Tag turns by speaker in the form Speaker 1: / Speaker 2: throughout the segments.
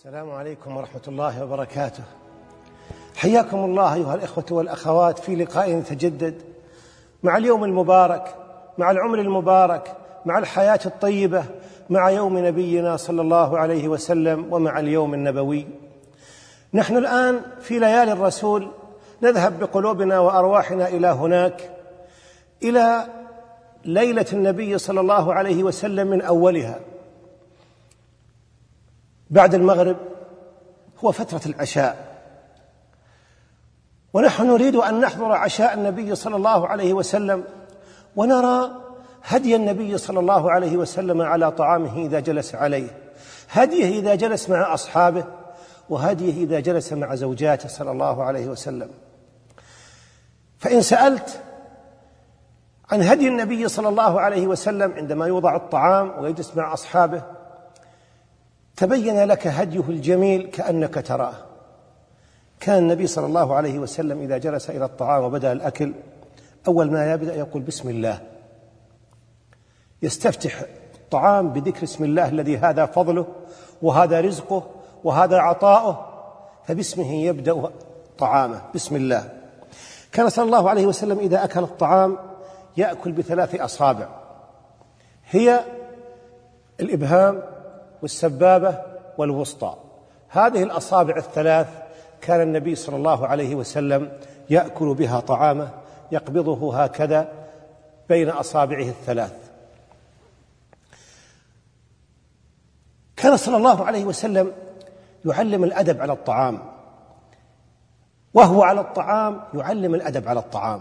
Speaker 1: السلام عليكم ورحمة الله وبركاته. حياكم الله أيها الإخوة والأخوات في لقاء يتجدد مع اليوم المبارك، مع العمر المبارك، مع الحياة الطيبة، مع يوم نبينا صلى الله عليه وسلم ومع اليوم النبوي. نحن الآن في ليالي الرسول، نذهب بقلوبنا وأرواحنا إلى هناك، إلى ليلة النبي صلى الله عليه وسلم من أولها. بعد المغرب هو فترة العشاء، ونحن نريد أن نحضر عشاء النبي صلى الله عليه وسلم ونرى هدي النبي صلى الله عليه وسلم على طعامه إذا جلس عليه، هديه إذا جلس مع أصحابه، وهديه إذا جلس مع زوجاته صلى الله عليه وسلم. فإن سألت عن هدي النبي صلى الله عليه وسلم عندما يوضع الطعام ويجلس مع أصحابه، تبين لك هديه الجميل كأنك تراه. كان النبي صلى الله عليه وسلم إذا جلس إلى الطعام وبدأ الأكل، أول ما يبدأ يقول بسم الله، يستفتح الطعام بذكر اسم الله الذي هذا فضله وهذا رزقه وهذا عطاؤه، فباسمه يبدأ طعامه، بسم الله. كان صلى الله عليه وسلم إذا أكل الطعام يأكل بثلاث أصابع، هي الإبهام والسبابة والوسطى. هذه الأصابع الثلاث كان النبي صلى الله عليه وسلم يأكل بها طعامه، يقبضه هكذا بين أصابعه الثلاث. كان صلى الله عليه وسلم يعلم الأدب على الطعام، وهو على الطعام يعلم الأدب على الطعام،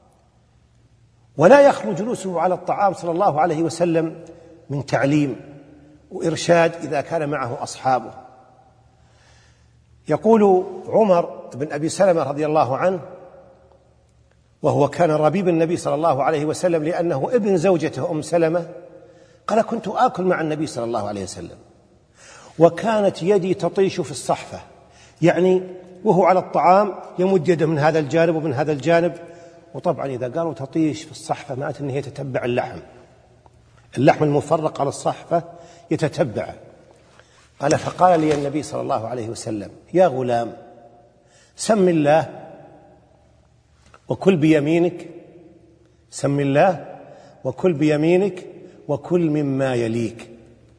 Speaker 1: ولا يخلو جلوسه على الطعام صلى الله عليه وسلم من تعليم وإرشاد إذا كان معه أصحابه. يقول عمر بن أبي سلمة رضي الله عنه، وهو كان ربيب النبي صلى الله عليه وسلم لأنه ابن زوجته أم سلمة، قال: كنت آكل مع النبي صلى الله عليه وسلم وكانت يدي تطيش في الصحفة، يعني وهو على الطعام يمد يده من هذا الجانب ومن هذا الجانب، وطبعا إذا قالوا تطيش في الصحفة معناته أنه يتتبع اللحم المفرق على الصحفة يتتبعه. قال: فقال لي النبي صلى الله عليه وسلم: يا غلام، سم الله وكل بيمينك، سم الله وكل بيمينك وكل مما يليك.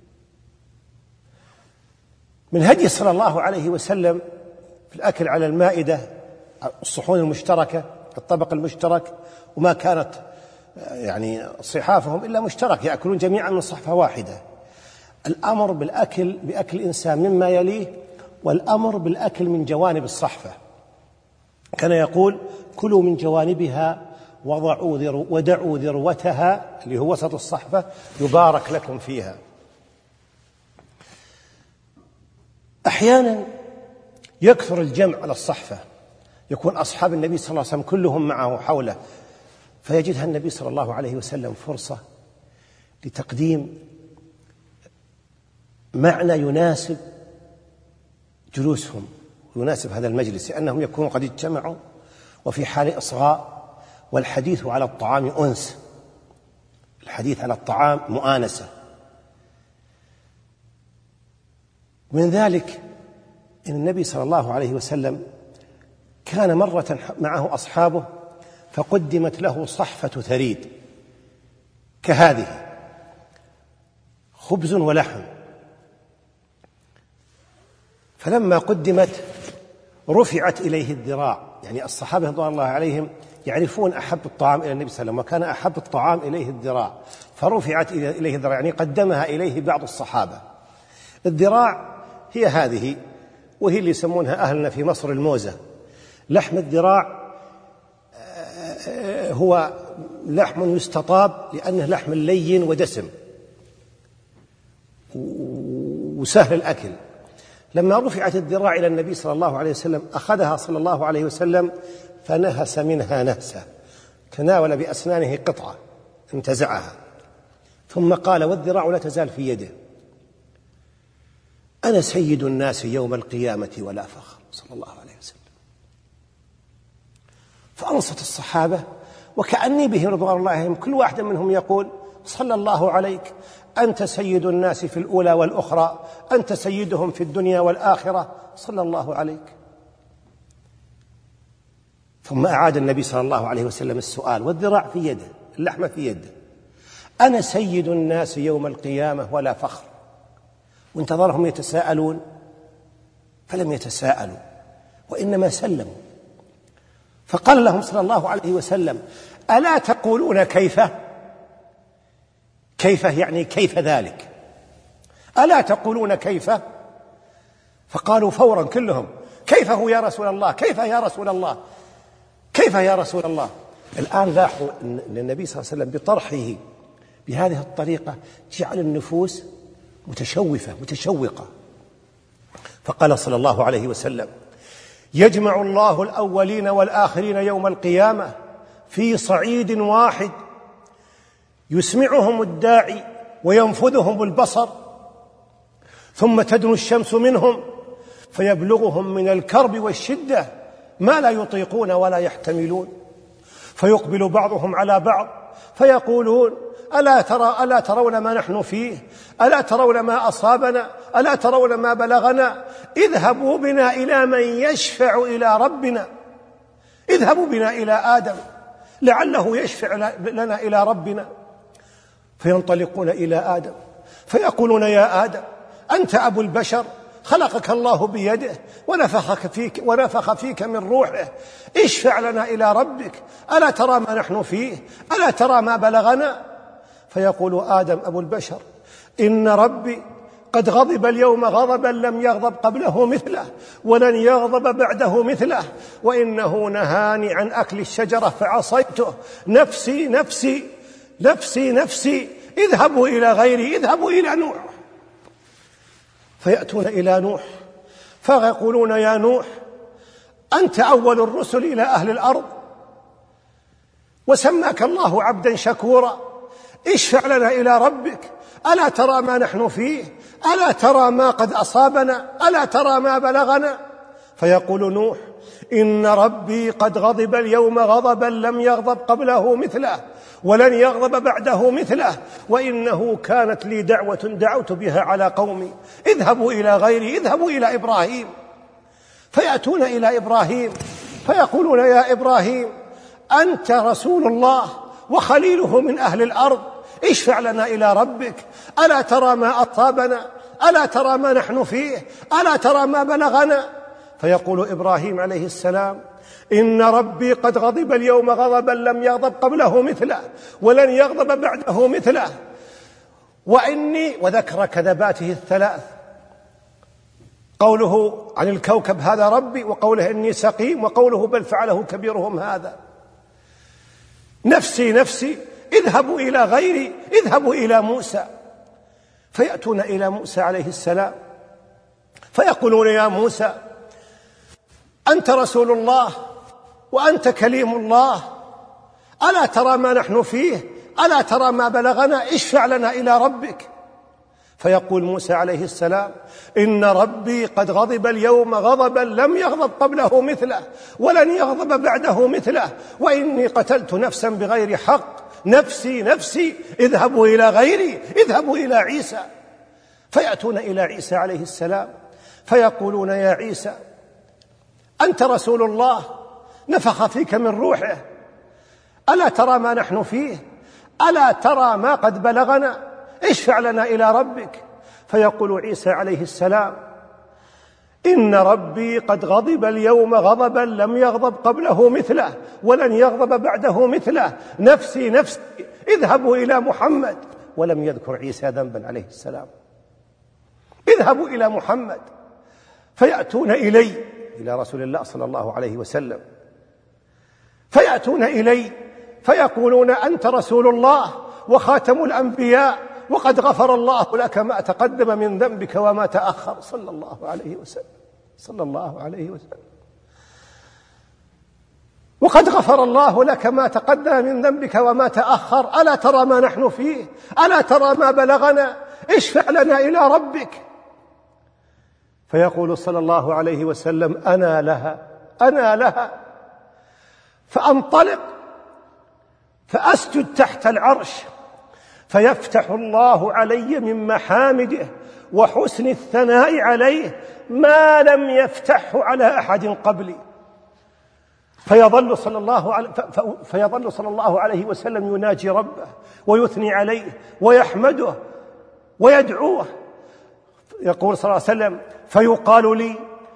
Speaker 1: من هدي صلى الله عليه وسلم في الأكل على المائدة، الصحون المشتركة، الطبق المشترك، وما كانت يعني صحافهم إلا مشترك، يأكلون جميعا من صحفة واحدة. الأمر بأكل الإنسان مما يليه، والأمر بالأكل من جوانب الصحفة. كان يقول: كلوا من جوانبها ودعوا ذروتها، اللي هو وسط الصحفة، يبارك لكم فيها. أحيانا يكثر الجمع على الصحفة، يكون أصحاب النبي صلى الله عليه وسلم كلهم معه حوله، فيجدها النبي صلى الله عليه وسلم فرصة لتقديم معنى يناسب جلوسهم ويناسب هذا المجلس، لأنهم يكونوا قد اجتمعوا وفي حال إصغاء، والحديث على الطعام أنس، الحديث على الطعام مؤانسة. من ذلك إن النبي صلى الله عليه وسلم كان مرة معه أصحابه فقدمت له صحفة ثريد كهذه، خبز ولحم، فلما قدمت رفعت إليه الذراع، يعني الصحابة رضوان الله عليهم يعرفون أحب الطعام إلى النبي صلى الله عليه وسلم، وكان أحب الطعام إليه الذراع، فرفعت إليه الذراع، يعني قدمها إليه بعض الصحابة. الذراع هي هذه، وهي اللي يسمونها أهلنا في مصر الموزة. لحم الذراع هو لحم يستطاب لأنه لحم لين ودسم وسهل الأكل. لما رفعت الذراع إلى النبي صلى الله عليه وسلم أخذها صلى الله عليه وسلم فنهس منها نهسة، تناول بأسنانه قطعة انتزعها، ثم قال: والذراع لا تزال في يده، أنا سيد الناس يوم القيامة ولا فخر، صلى الله عليه وسلم. فأنصت الصحابة وكأني بهم رضوان الله عليهم كل واحد منهم يقول: صلى الله عليك، أنت سيد الناس في الأولى والأخرى، أنت سيدهم في الدنيا والآخرة صلى الله عليك. ثم أعاد النبي صلى الله عليه وسلم السؤال، والذراع في يده، اللحمة في يده: أنا سيد الناس يوم القيامة ولا فخر. وانتظرهم يتساءلون فلم يتساءلوا، وإنما سلموا. فقال لهم صلى الله عليه وسلم: ألا تقولون كيف؟ كيف يعني كيف ذلك؟ ألا تقولون كيف؟ فقالوا فورا كلهم: كيف هو يا رسول الله؟ كيف يا رسول الله؟ كيف يا رسول الله؟ الآن لاحظوا أن النبي صلى الله عليه وسلم بطرحه بهذه الطريقة جعل النفوس متشوقة. فقال صلى الله عليه وسلم: يجمع الله الأولين والآخرين يوم القيامة في صعيد واحد، يسمعهم الداعي وينفذهم البصر، ثم تدنو الشمس منهم فيبلغهم من الكرب والشدة ما لا يطيقون ولا يحتملون، فيقبل بعضهم على بعض فيقولون: ألا ترون ما نحن فيه؟ ألا ترون ما أصابنا؟ ألا ترون ما بلغنا؟ اذهبوا بنا إلى من يشفع إلى ربنا، اذهبوا بنا إلى آدم لعله يشفع لنا إلى ربنا. فينطلقون إلى آدم فيقولون: يا آدم، أنت أبو البشر، خلقك الله بيده ونفخ فيك من روحه، اشفع لنا إلى ربك، ألا ترى ما نحن فيه؟ ألا ترى ما بلغنا؟ فيقول آدم أبو البشر: إن ربي قد غضب اليوم غضبا لم يغضب قبله مثله ولن يغضب بعده مثله، وإنه نهاني عن أكل الشجرة فعصيته، نفسي نفسي نفسي نفسي، اذهبوا إلى غيري، اذهبوا إلى نوح. فيأتون إلى نوح فيقولون: يا نوح، أنت أول الرسل إلى أهل الأرض، وسماك الله عبدا شكورا، اشفع لنا إلى ربك، ألا ترى ما نحن فيه؟ ألا ترى ما قد أصابنا؟ ألا ترى ما بلغنا؟ فيقول نوح: إن ربي قد غضب اليوم غضبا لم يغضب قبله مثله ولن يغضب بعده مثله، وإنه كانت لي دعوة دعوت بها على قومي، اذهبوا إلى غيري، اذهبوا إلى إبراهيم. فيأتون إلى إبراهيم فيقولون: يا إبراهيم، أنت رسول الله وخليله من أهل الأرض، اشفع لنا إلى ربك، ألا ترى ما أصابنا؟ ألا ترى ما نحن فيه؟ ألا ترى ما بلغنا؟ فيقول إبراهيم عليه السلام: إن ربي قد غضب اليوم غضبا لم يغضب قبله مثله ولن يغضب بعده مثله، وذكر كذباته الثلاث، قوله عن الكوكب هذا ربي، وقوله إني سقيم، وقوله بل فعله كبيرهم هذا. نفسي نفسي، اذهبوا إلى غيري، اذهبوا إلى موسى. فيأتون إلى موسى عليه السلام فيقولون: يا موسى، أنت رسول الله وأنت كليم الله، ألا ترى ما نحن فيه؟ ألا ترى ما بلغنا؟ اشفع لنا إلى ربك. فيقول موسى عليه السلام: إن ربي قد غضب اليوم غضبا لم يغضب قبله مثله ولن يغضب بعده مثله، وإني قتلت نفسا بغير حق، نفسي نفسي، اذهبوا إلى غيري، اذهبوا إلى عيسى. فيأتون إلى عيسى عليه السلام فيقولون: يا عيسى، أنت رسول الله نفخ فيك من روحه، ألا ترى ما نحن فيه؟ ألا ترى ما قد بلغنا؟ اشفع لنا إلى ربك. فيقول عيسى عليه السلام: إن ربي قد غضب اليوم غضبا لم يغضب قبله مثله ولن يغضب بعده مثله، نفسي نفسي، اذهبوا إلى محمد. ولم يذكر عيسى ذنبا عليه السلام. اذهبوا إلى محمد. فيأتون إلى رسول الله صلى الله عليه وسلم، فيأتون إلي فيقولون: أنت رسول الله وخاتم الأنبياء، وقد غفر الله لك ما تقدم من ذنبك وما تأخر، صلى الله عليه وسلم، صلى الله عليه وسلم. وقد غفر الله لك ما تقدم من ذنبك وما تأخر، ألا ترى ما نحن فيه؟ ألا ترى ما بلغنا؟ اشفع لنا إلى ربك. فيقول صلى الله عليه وسلم: أنا لها، أنا لها. فأنطلق فأسجد تحت العرش فيفتح الله علي من محامده وحسن الثناء عليه ما لم يفتحه على أحد قبلي. فيظل صلى الله عليه وسلم يناجي ربه ويثني عليه ويحمده ويدعوه. يقول صلى الله عليه وسلم: فيقال لي: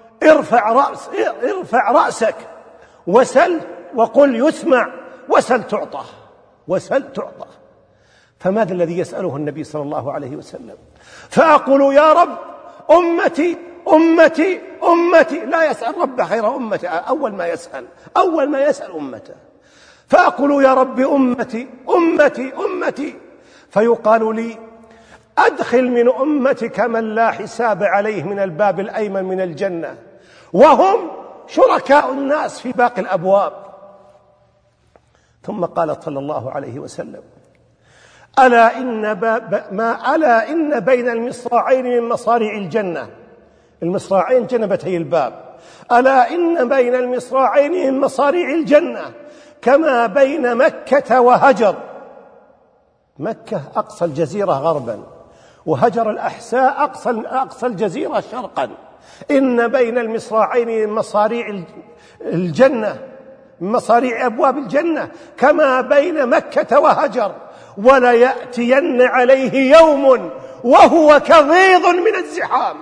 Speaker 1: ارفع رأسك وسل وقل يسمع وسل تعطى، وسل تعطى. فماذا الذي يسأله النبي صلى الله عليه وسلم؟ فأقول: يا رب، أمتي أمتي أمتي. لا يسأل ربه خير أمته، أول ما يسأل أمته. فأقول: يا رب، أمتي أمتي أمتي. فيقال لي: أدخل من أمتك من لا حساب عليه من الباب الأيمن من الجنة، وهم شركاء الناس في باقي الأبواب. ثم قال صلى الله عليه وسلم: ألا إن بين المصراعين من مصاريع الجنة، المصراعين جنبتي الباب، ألا إن بين المصراعين من مصاريع الجنة كما بين مكة وهجر. مكة أقصى الجزيرة غربا، وهجر الأحساء أقصى الجزيرة شرقا. إن بين المصراعين من مصاريع الجنة، من مصاريع أبواب الجنة، كما بين مكة وهجر. وليأتين عليه يوم وهو كظيظ من الزحام.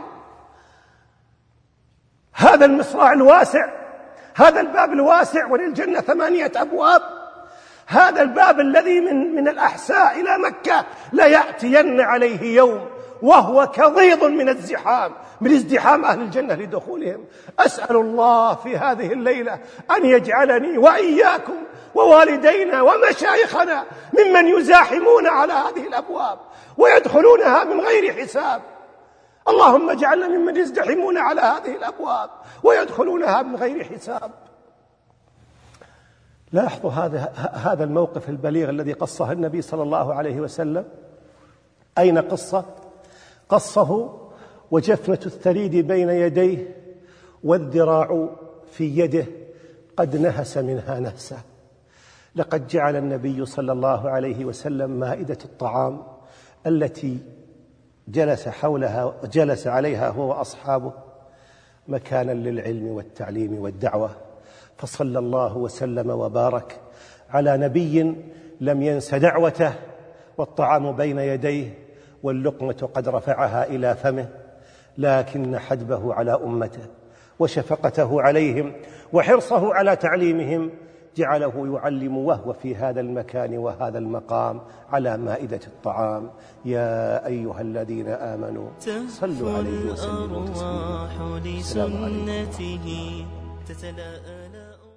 Speaker 1: هذا المصراع الواسع، هذا الباب الواسع، وللجنة 8 أبواب. هذا الباب الذي من الأحساء إلى مكة ليأتين عليه يوم وهو كظيظ من الزحام، من ازدحام أهل الجنة لدخولهم. أسأل الله في هذه الليلة أن يجعلني وإياكم ووالدينا ومشايخنا ممن يزاحمون على هذه الأبواب ويدخلونها من غير حساب. اللهم اجعلنا ممن يزدحمون على هذه الأبواب ويدخلونها من غير حساب. لاحظوا هذا الموقف البليغ الذي قصه النبي صلى الله عليه وسلم. أين قصه وجفنة الثريد بين يديه والذراع في يده قد نهس منها نهسة. لقد جعل النبي صلى الله عليه وسلم مائدة الطعام التي جلس عليها هو وأصحابه مكانا للعلم والتعليم والدعوة. فصلى الله وسلم وبارك على نبي لم ينس دعوته، والطعام بين يديه واللقمة قد رفعها إلى فمه، لكن حدبه على أمته وشفقته عليهم وحرصه على تعليمهم جعله يعلم وهو في هذا المكان وهذا المقام على مائدة الطعام. يا أيها الذين آمنوا صلوا عليه وسلموا تسليما. السلام عليكم.